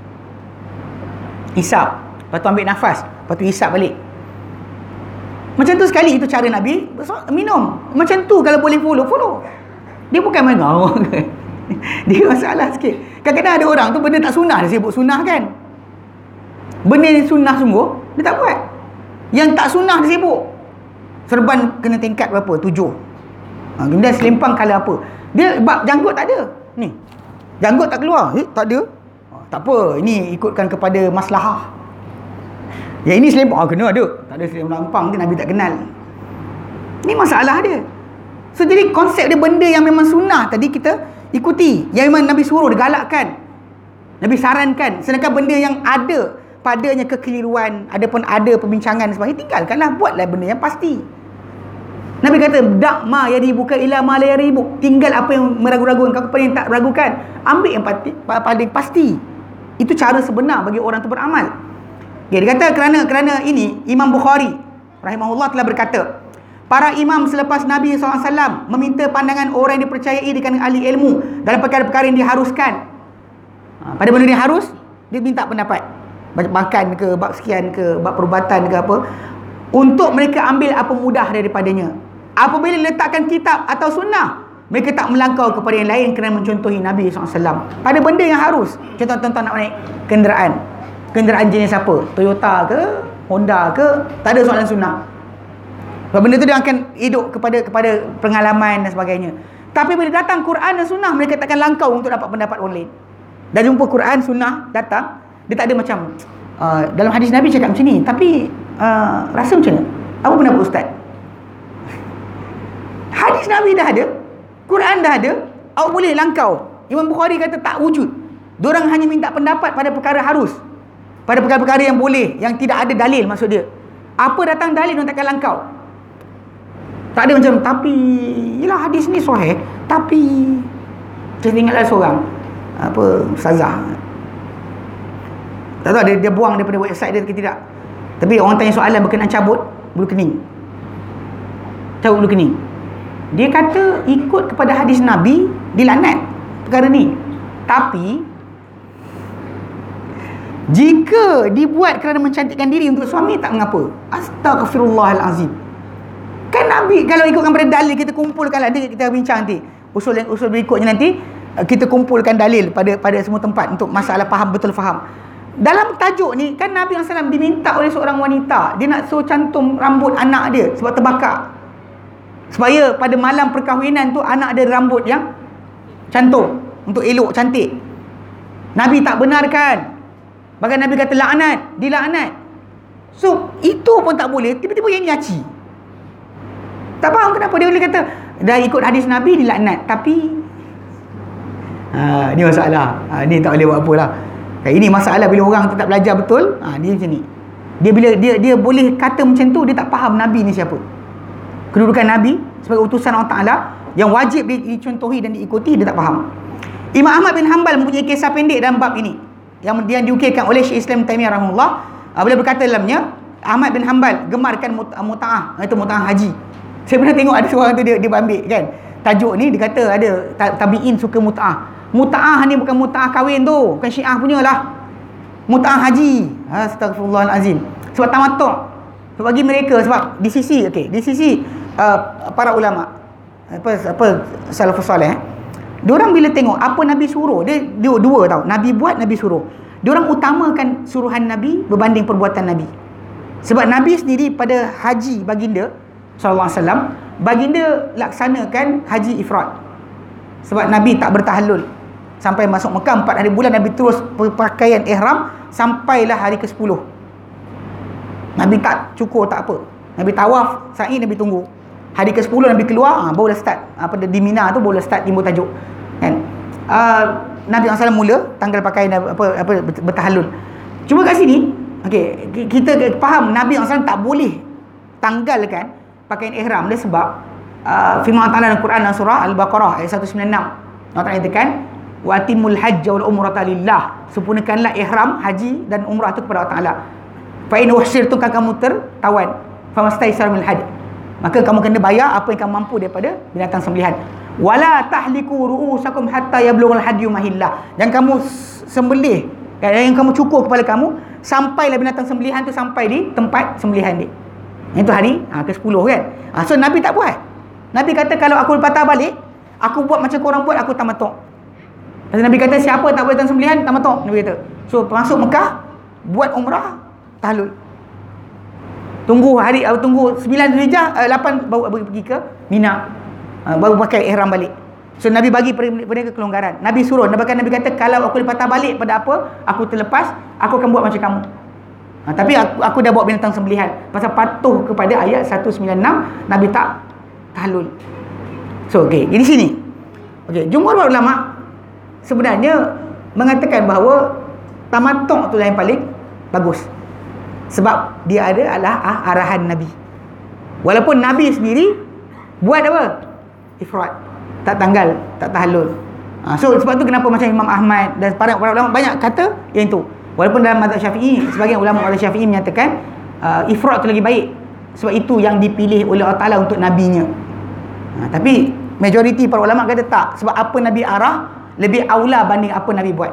[SPEAKER 1] hisap, lepas tu ambil nafas, lepas tu hisap balik. Macam tu sekali, itu cara Nabi minum. Macam tu kalau boleh follow. Dia bukan main dia masalah sikit. Kadang-kadang ada orang tu benda tak sunnah, dia sibuk sunnah kan. Benda yang sunnah sungguh, dia tak buat. Yang tak sunnah dia sibuk. Serban kena tingkat berapa? 7. Kemudian selempang kala apa. Dia janggut tak ada. Ni, janggut tak keluar. Tak ada. Tak apa, ini ikutkan kepada maslahah. Yang ini selempang, kena ada. Tak ada selempang dia, Nabi tak kenal. Ini masalah dia. So jadi konsep dia benda yang memang sunnah tadi kita ikuti. Yang memang Nabi suruh, dia galakkan, Nabi sarankan. Sedangkan benda yang ada padanya kekeliruan, adapun ada perbincangan sebagainya, tinggalkanlah, buatlah benda yang pasti. Nabi kata, dak ma yaribuka ila ma la yaribuk. Tinggal apa yang meragu-ragukan, apa yang tak ragukan, ambil yang paling pasti. Itu cara sebenar bagi orang tu beramal. Okay, dia kata kerana ini Imam Bukhari rahimahullah telah berkata, para imam selepas Nabi SAW meminta pandangan orang yang dipercayai dengan ahli ilmu dalam perkara-perkara yang diharuskan. Pada benda yang harus, dia minta pendapat. Makan ke, bab sekian ke, bab perubatan ke apa, untuk mereka ambil apa mudah daripadanya. Apabila letakkan kitab atau sunnah, mereka tak melangkau kepada yang lain kerana mencontohi Nabi SAW. Pada benda yang harus, contoh-contoh nak naik kenderaan jenis apa, Toyota ke, Honda ke, tak ada soalan sunnah. Sebab benda tu dia akan hidup kepada pengalaman dan sebagainya. Tapi bila datang Quran dan sunnah, mereka takkan langkau untuk dapat pendapat orang lain. Dah jumpa Quran, sunnah datang, dia tak ada macam dalam hadis Nabi cakap macam ni, tapi rasa macam mana? Apa pendapat ustaz? Hadis Nabi dah ada, Quran dah ada, awak boleh langkau. Imam Bukhari kata tak wujud. Diorang hanya minta pendapat pada perkara harus, pada perkara-perkara yang boleh, yang tidak ada dalil maksud dia. Apa datang dalil, diorang takkan langkau. Tak ada macam, tapi yelah hadis ni sahih, tapi saya ingatlah seorang ustazah, tak tahu dia buang daripada website dia ke tidak, tapi orang tanya soalan berkenaan cabut bulu kening, dia kata ikut kepada hadis Nabi dilaknat perkara ni, tapi jika dibuat kerana mencantikkan diri untuk suami tak mengapa. Astaghfirullahalazim. Kan Nabi, kalau ikutkan pada dalil, kita kumpulkanlah nanti, kita bincang nanti usul berikutnya nanti. kita kumpulkan dalil pada semua tempat untuk masalah faham, betul faham. Dalam tajuk ni kan Nabi SAW diminta oleh seorang wanita, dia nak suruh cantum rambut anak dia sebab terbakar, supaya pada malam perkahwinan tu anak dia rambut yang cantum untuk elok cantik. Nabi tak benarkan. Bahkan Nabi kata laknat, dilaknat. So itu pun tak boleh, tiba-tiba yang ni aci. Tak faham kenapa dia boleh kata dah ikut hadis Nabi dilaknat, tapi ni masalah. Ni tak boleh buat apa lah. Ini masalah bila orang tu tak belajar betul. Dia macam ni. Dia bila dia boleh kata macam tu, dia tak faham Nabi ni siapa. Kedudukan Nabi sebagai utusan Allah Ta'ala yang wajib dicontohi dan diikuti, dia tak faham. Imam Ahmad bin Hanbal mempunyai kisah pendek dalam bab ini yang diukirkan oleh Syekh Islam Taimiyah rahimahullah. Beliau berkata dalamnya, Ahmad bin Hanbal gemarkan muta'ah, itu muta'ah haji. Saya pernah tengok ada seorang tu dia ambil kan tajuk ni, dia kata ada tabi'in suka muta'ah. Muta'ah ni bukan muta'ah kahwin tu, bukan Syiah punya lah. Muta'ah haji. Astagfirullahalazim. Sebab tamattu'. Sebab bagi mereka, sebab di sisi para ulama salafus salih, diorang bila tengok apa Nabi suruh, dia dua tau, Nabi buat, Nabi suruh. Diorang utamakan suruhan Nabi berbanding perbuatan Nabi. Sebab Nabi sendiri pada haji baginda sallallahu alaihi wasallam, baginda laksanakan haji ifrad. Sebab Nabi tak bertahallul sampai masuk Mekah 4 hari bulan, Nabi terus berpakaian ihram sampailah hari ke-10. Nabi tak cukur, tak apa. Nabi tawaf, sa'i, Nabi tunggu. Hari ke-10 Nabi keluar, barulah start. Di Mina tu barulah start timbul tajuk. Kan? Nabi SAW mula tanggal pakaian bertahallul. Cuma kat sini, okey, kita faham Nabi SAW tak boleh tanggalkan pakaian ihram dia sebab firman Allah Ta'ala dalam Quran dalam surah Al-Baqarah ayat 196. Allah Ta'ala katakan, wa atimul hajja wal umrata lillah, sempurnakanlah ihram, haji dan umrah itu kepada Allah Ta'ala. Fa in uhsirtum, kamu tertawan, famastaysar minal hadi, maka kamu kena bayar apa yang kamu mampu daripada binatang sembelihan. Wala tahliku ru'usakum hatta yablughal hadyu mahillah, dan kamu sembelih, yang kamu cukur kepala kamu sampailah binatang sembelihan tu sampai di tempat sembelihan dia. Itu hari ke-10 kan. So Nabi tak buat. Nabi kata kalau aku patah balik, aku buat macam korang buat, aku tamattu'. Pasal Nabi kata siapa tak boleh binatang sembelihan, tamattu', Nabi kata. So masuk Mekah, buat umrah, tahallul. Tunggu 9 Zulhijjah, 8 baru pergi ke Mina, baru pakai ihram balik. So Nabi bagi mereka kelonggaran. Nabi suruh, Nabi kata kalau aku patah balik pada apa aku terlepas, aku akan buat macam kamu. Tapi aku dah bawa binatang sembelihan. Pasal patuh kepada ayat 196, Nabi tak tahallul. So okey, di sini. Okey, jumhur ulama sebenarnya mengatakan bahawa tamattu' tu yang paling bagus. Sebab dia adalah arahan Nabi. Walaupun Nabi sendiri buat apa? Ifrad. Tak tanggal, tak tahallul. So sebab tu kenapa macam Imam Ahmad dan para ulama banyak kata yang itu. Walaupun dalam mazhab Syafi'i, sebagian ulama mazhab Syafi'i menyatakan ifrad tu lagi baik. Sebab itu yang dipilih oleh Allah Ta'ala untuk nabinya. Tapi majoriti para ulama kata tak. Sebab apa Nabi arah lebih aula banding apa Nabi buat.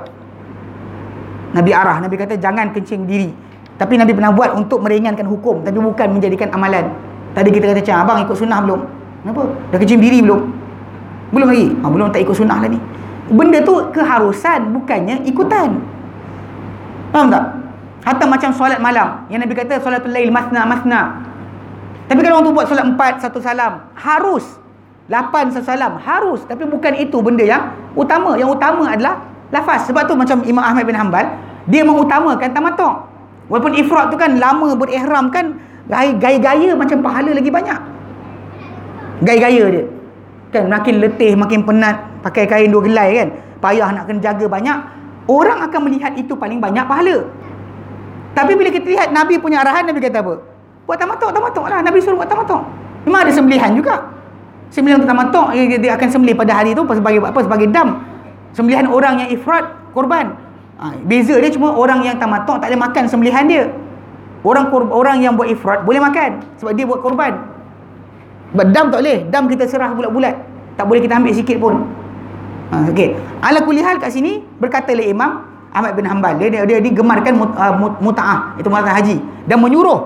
[SPEAKER 1] Nabi arah, Nabi kata jangan kencing diri. Tapi Nabi pernah buat untuk meringankan hukum, tapi bukan menjadikan amalan. Tadi kita kata macam, abang ikut sunnah belum? Kenapa? Dah kencing diri belum? Belum lagi? Belum, tak ikut sunnah lah ni. Benda tu keharusan, bukannya ikutan. Faham tak? Hatta macam solat malam, yang Nabi kata solatul lail masna. Tapi kalau orang tu buat solat 4 satu salam, harus 8 satu salam, harus. Tapi bukan itu benda yang utama. Yang utama adalah lafaz. Sebab tu macam Imam Ahmad bin Hanbal, dia mengutamakan tamattu'. Walaupun ifrad tu kan lama berihram kan, gaya-gaya macam pahala lagi banyak. Gaya-gaya dia kan makin letih, makin penat, pakai kain 2 helai kan, payah nak kena jaga banyak. Orang akan melihat itu paling banyak pahala. Tapi bila kita lihat Nabi punya arahan, Nabi kata apa? Buat tamattu' lah. Nabi suruh buat tamattu'. Memang ada sembelihan juga. Sembelihan untuk tamattu', dia akan sembelih pada hari tu sebagai apa? Sebagai dam. Sembelihan orang yang ifrad, korban. Beza dia cuma orang yang tamattu' tak boleh makan sembelihan dia. Orang yang buat ifrad boleh makan sebab dia buat korban. Sebab dam tak boleh. Dam kita serah bulat-bulat, tak boleh kita ambil sikit pun. Okey. Ala kulli hal kat sini berkata oleh Imam Ahmad bin Hanbal, dia digemarkan muta'ah, itu muta'ah haji, dan menyuruh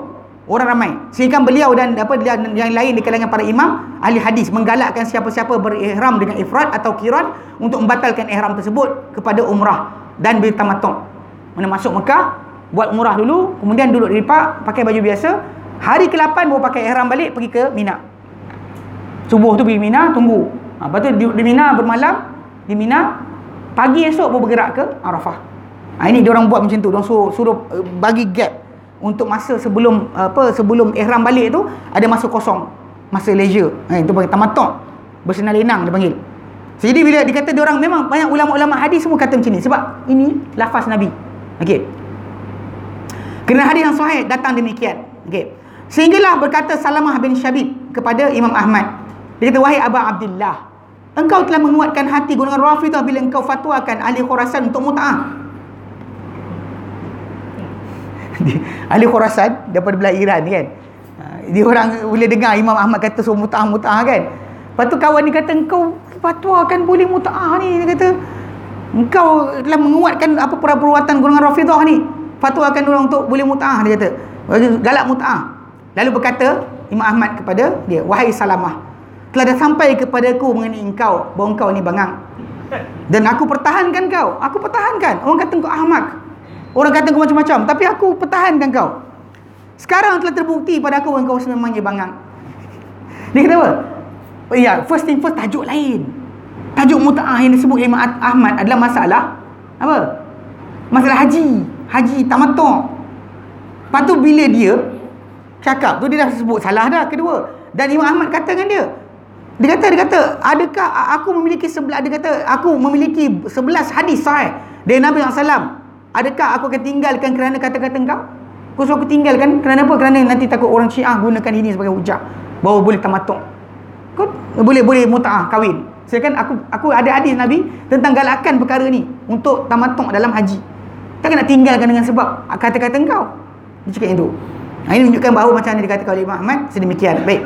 [SPEAKER 1] orang ramai. Sehingga beliau dan yang lain di kalangan para imam ahli hadis menggalakkan siapa-siapa berihram dengan ifrad atau qiran untuk membatalkan ihram tersebut kepada umrah dan bertamattu'. Mana masuk Mekah, buat umrah dulu, kemudian duduk di Pak, pakai baju biasa. Hari ke-8 baru pakai ihram balik pergi ke Mina. Subuh tu pergi Mina, tunggu. Lepas tu di Mina bermalam, di Mina, pagi esok baru bergerak ke Arafah. Ini diorang buat macam tu. Diorang suruh bagi gap untuk masa sebelum ihram balik tu ada masa kosong, masa leisure. Itu panggil tamattu', bersenang lenang dia panggil. Jadi bila dikata diorang, memang banyak ulama-ulama hadis semua kata macam ni sebab ini lafaz Nabi. Okey. Kerana hadis yang sahih datang demikian. Okey. Sehinggalah berkata Salamah bin Syabib kepada Imam Ahmad. Dia kata, wahai Aba Abdullah, engkau telah menguatkan hati golongan Rafidah bila engkau fatwakan ahli Khurasan untuk mut'ah. Ahli Khurasan daripada belah Iran kan, dia orang boleh dengar Imam Ahmad kata suruh mut'ah kan. Lepas tu kawan ni kata, engkau fatwakan boleh mut'ah ni. Dia kata, engkau telah menguatkan apa perbuatan golongan Rafidah ni, fatwakan orang untuk boleh mut'ah. Dia kata galak mut'ah. Lalu berkata Imam Ahmad kepada dia, wahai Salamah, telah dah sampai kepadaku mengenai engkau bahawa engkau ni bangang, dan aku pertahankan kau. Aku pertahankan. Orang kata engkau ahmak, orang kata engkau macam-macam, tapi aku pertahankan kau. Sekarang telah terbukti pada aku engkau sebenarnya bangang. Dia kata apa? Ya, first thing first, tajuk lain. Tajuk mut'ah yang disebut Imam Ahmad adalah masalah apa? Masalah haji tamattu'. Lepas tu bila dia cakap tu, dia dah sebut salah dah kedua. Dan Imam Ahmad kata dengan dia kata, adakah aku memiliki aku memiliki 11 hadis sahih dari Nabi SAW. Adakah aku akan tinggalkan kerana kata-kata engkau? Aku suruh aku tinggalkan kerana apa? Kerana nanti takut orang Syiah gunakan ini sebagai hujah bahawa boleh tamattu'. Kau boleh mut'ah, kahwin. Sedangkan aku ada hadis Nabi tentang galakan perkara ni untuk tamattu' dalam haji. Takkan nak tinggalkan dengan sebab kata-kata engkau. Dia cakap itu. Ini menunjukkan bahawa macam mana dikatakan oleh Imam Ahmad sedemikian. Baik.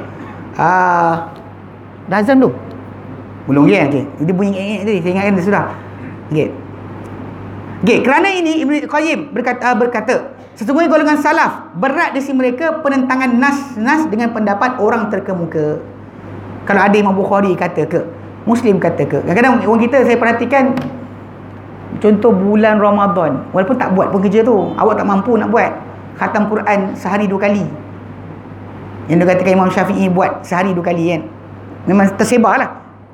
[SPEAKER 1] Dah azan tu? Belum lagi. Okay. Dia bunyi tadi. Saya ingatkan dia sudah. Okay. Kerana ini Ibnu Qayyim berkata sesungguhnya golongan salaf berat di sisi mereka penentangan nas dengan pendapat orang terkemuka. Kalau ada Imam Bukhari kata ke, Muslim kata ke. Kadang-kadang orang kita, saya perhatikan, contoh bulan Ramadan, walaupun tak buat pun kerja tu, awak tak mampu nak buat khatam Quran sehari 2 kali. Yang dia katakan Imam Syafi'i buat sehari 2 kali kan. Memang tersebar lah.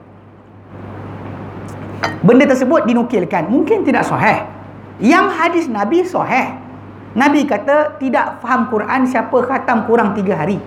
[SPEAKER 1] Benda tersebut dinukilkan. Mungkin tidak sahih. Yang hadis Nabi sahih. Nabi kata tidak faham Quran siapa khatam kurang 3 hari.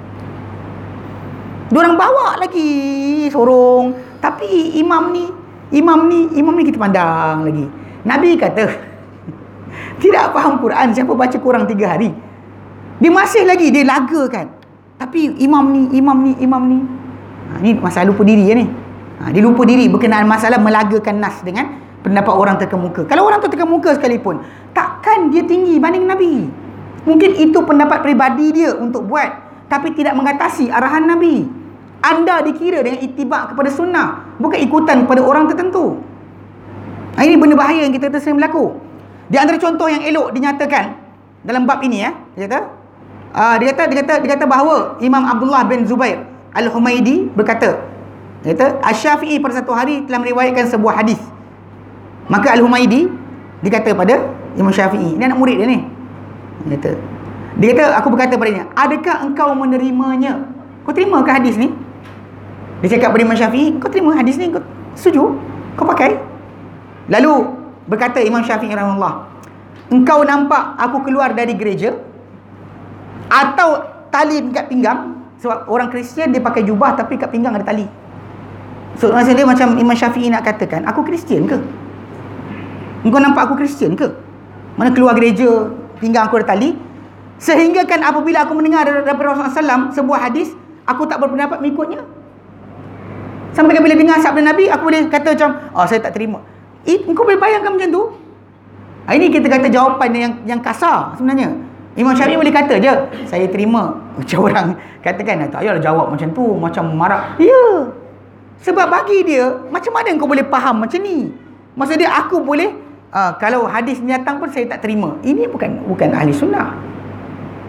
[SPEAKER 1] Diorang bawa lagi sorong. Tapi imam ni kita pandang lagi. Nabi kata tidak faham Quran siapa baca kurang 3 hari. Dia masih lagi dia lagakan. Tapi imam ni ni masalah lupa diri ni. Dia lupa diri berkenaan masalah melagakan nas dengan pendapat orang terkemuka. Kalau orang tu terkemuka sekalipun, takkan dia tinggi banding Nabi. Mungkin itu pendapat peribadi dia untuk buat, tapi tidak mengatasi arahan Nabi. Anda dikira dengan itibak kepada sunnah, bukan ikutan kepada orang tertentu. Ini benda bahaya yang kita sering berlaku. Di antara contoh yang elok dinyatakan dalam bab ini dia kata bahawa Imam Abdullah bin Zubair Al-Humaidi berkata, Asy-Syafi'i pada satu hari telah meriwayatkan sebuah hadis. Maka Al-Humaidi dikata pada Imam Syafi'i, ini anak murid dia ni. Dia kata, aku berkata padanya, adakah engkau menerimanya? Kau terima ke hadis ni? Dia cakap pada Imam Syafi'i, kau terima hadis ni? Kau setuju? Kau pakai? Lalu berkata Imam Syafi'i rahimahullah, engkau nampak aku keluar dari gereja atau tali dekat pinggang? Sebab orang Kristian dia pakai jubah tapi kat pinggang ada tali. So maksudnya macam Imam Syafi'i nak katakan, aku Kristian ke? Engkau nampak aku Kristian ke? Mana keluar gereja pinggang aku ada tali? Sehingga kan apabila aku mendengar daripada Rasulullah SAW sebuah hadis, aku tak berpendapat mengikutnya. Sampai bila dengar sabda Nabi, aku boleh kata macam, saya tak terima. Engkau boleh bayangkan macam tu? Ini kita kata jawapan yang kasar sebenarnya. Imam Syafi'i boleh kata je, saya terima. Macam orang katakan, tak payahlah jawab macam tu, macam marah. Ya. Sebab bagi dia, macam mana kau boleh faham macam ni? Maksud dia, aku boleh, kalau hadis ni datang pun saya tak terima. Ini bukan ahli sunnah.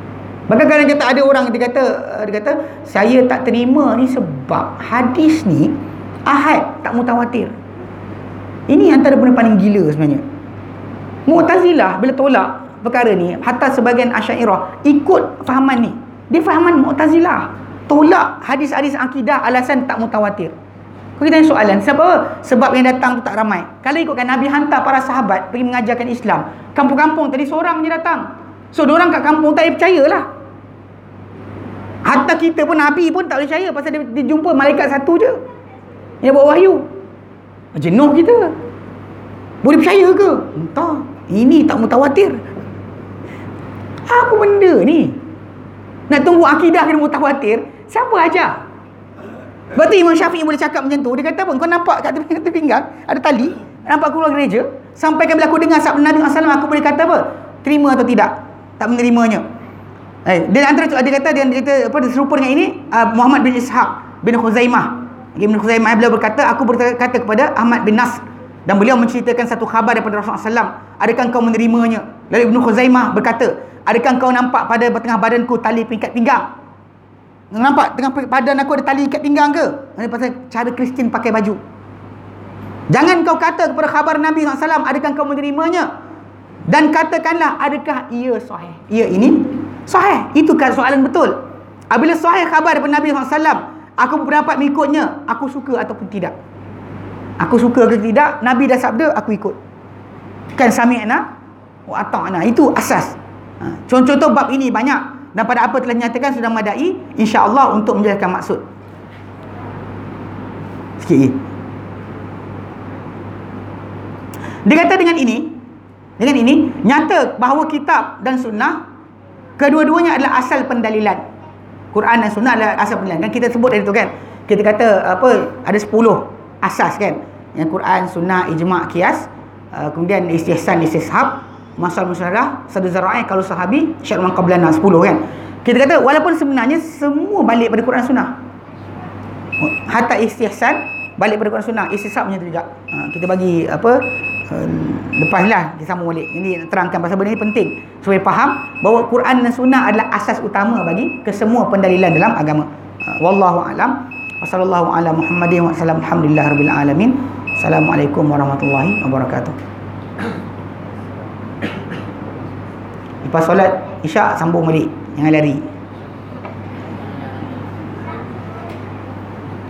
[SPEAKER 1] Bahkan kadang kata ada orang dia kata saya tak terima ni sebab hadis ni ahad, tak mutawatir. Ini antara benda paling gila sebenarnya. Mu'tazilah bila tolak perkara ni, hatta sebahagian Asy'ariyah ikut fahaman ni. Dia fahaman Mu'tazilah, tolak hadis-hadis akidah alasan tak mutawatir. Kalau kita tanya soalan, sebab yang datang tu tak ramai. Kalau ikutkan Nabi hantar para sahabat pergi mengajarkan Islam, kampung-kampung tadi seorang je datang. So diorang kat kampung tak percayalah. Hatta kita pun, Nabi pun tak boleh percaya pasal dia jumpa malaikat satu je yang bawa wahyu. Jenuh kita. Boleh percaya ke? Entah. Ini tak mutawatir. Apa benda ni? Nak tunggu akidah kena mutawatir? Siapa ajar? Berarti Imam Syafi'i boleh cakap macam tu. Dia kata apa? Kau nampak kat tepi pinggang ada tali, nampak keluar gereja, sampaikan bila aku dengar sabda Nabi SAW, aku boleh kata apa? Terima atau tidak? Tak menerimanya. Dia antara dia kata apa, serupa dengan ini, Muhammad bin Ishaq bin Khuzaimah. Ibn Khuzaimah beliau berkata, aku berkata kepada Ahmad bin Nasr, dan beliau menceritakan satu khabar daripada Rasulullah SAW, adakah kau menerimanya? Lalu Ibn Khuzaimah berkata, adakah kau nampak pada tengah badanku tali pengikat pinggang? Nampak tengah badan aku ada tali ikat pinggang ke? Ini pasal cara Kristian pakai baju. Jangan kau kata kepada khabar Nabi SAW, adakah kau menerimanya? Dan katakanlah, adakah ia sahih? Ia ini sahih. Itu kan soalan betul. Apabila sahih khabar daripada Nabi SAW, aku berpendapat mengikutnya, aku suka ataupun tidak. Aku suka ke tidak, Nabi dah sabda, aku ikut. Kan sami'na wa ata'na. Itu asas. Contoh-contoh bab ini banyak. Dan pada apa telah dinyatakan sudah madai, insya-Allah untuk menjalankan maksud. Sikit lagi. Dia kata dengan ini nyata bahawa kitab dan sunnah kedua-duanya adalah asal pendalilan. Quran dan sunnah adalah asal pendalilan. Kan kita sebut dari tu kan. Kita kata apa, ada 10 asas kan. Yang Quran, sunnah, ijma', qiyas, kemudian istihsan, istishab, masal musyawarah, sadu zara'i, kalau sahabi, syar'u man qablana, 10 kan. Kita kata walaupun sebenarnya semua balik pada Quran sunnah. Hatta istihsan balik pada Quran sunnah, istishab macam tu juga. Kita bagi apa, lepaslah kita sambung balik. Ini terangkan pasal benda ni penting supaya faham bahawa Quran dan sunnah adalah asas utama bagi kesemua pendalilan dalam agama. Wallahu a'lam. Wassallallahu ala Muhammadin wa sallam. Alhamdulillahirabbil alamin. Assalamualaikum warahmatullahi wabarakatuh. Lepas solat Isyak sambung balik, jangan lari.